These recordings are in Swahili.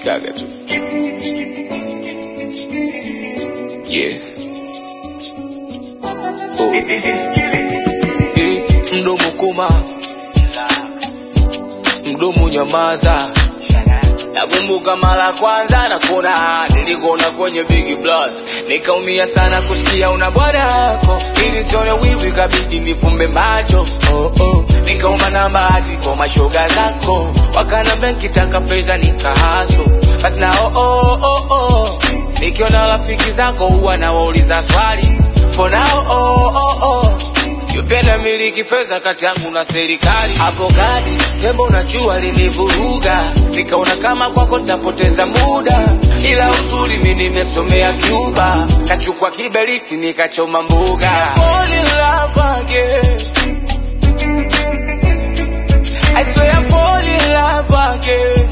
Chicago too. Yeah. Oh. Mdomo kuma, mdomo nyamaza. Nakumbuka mara kwanza na kuona nilikuona kwenye Big Plus, nikaumia sana kusikia una bwana yako, ili sione wivu kabidi nifumbe macho. Nikaomba namba hadi kwa mashoga zako, wakana benki taka pesa nikahaso, but now nikiona rafiki zako huwa nawauliza swali, for now yupenda miliki pesa kati yangu na serikali. Hapo kati tembo na jua linivuruga, nikaona kama kwako nitapoteza muda, ila uzuri mimi nimesomea Cuba, kachukua kiberiti nikachoma mbuga. Fall in love again, I swear I'm fall in love again.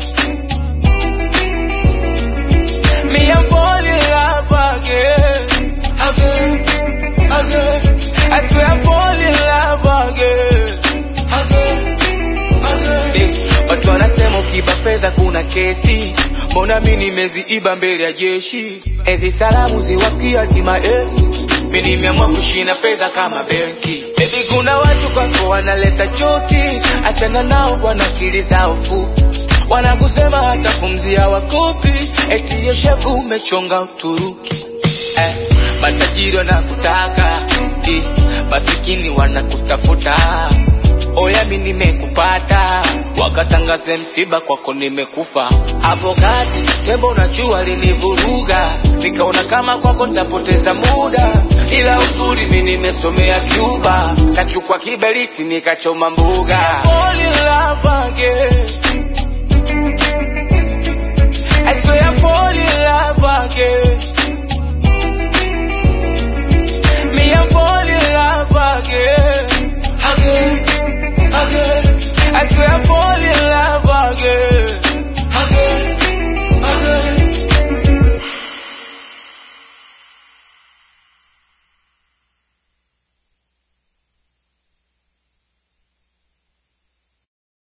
Me I'm fall in love again, again. I swear I'm fall in love again. Watu wanasema ukiba pesa kuna kesi, mbona mimi nimeziiba mbele ya jeshi? Ezi salamu ziwafikia tima ezi, mimi nimeamua kushina pesa kama benki. Baby kuna watu kwako wanaleta chuki, achana nao bwana, akili zao fupi, wanakusema hata pumzi hawakupi, eti yeshefu umechonga Uturuki. Matajiri wanakutaka, masikini wanakutafuta. Oya mimi nimekupata, wakatangaze msiba kwako nimekufa. Hapo kati tembo na jua linivuruga, nikaona kama kwako nitapoteza muda, ila uzuri mimi nimesomea Cuba, kachukua kiberiti nikachoma mbuga. Fall in love again.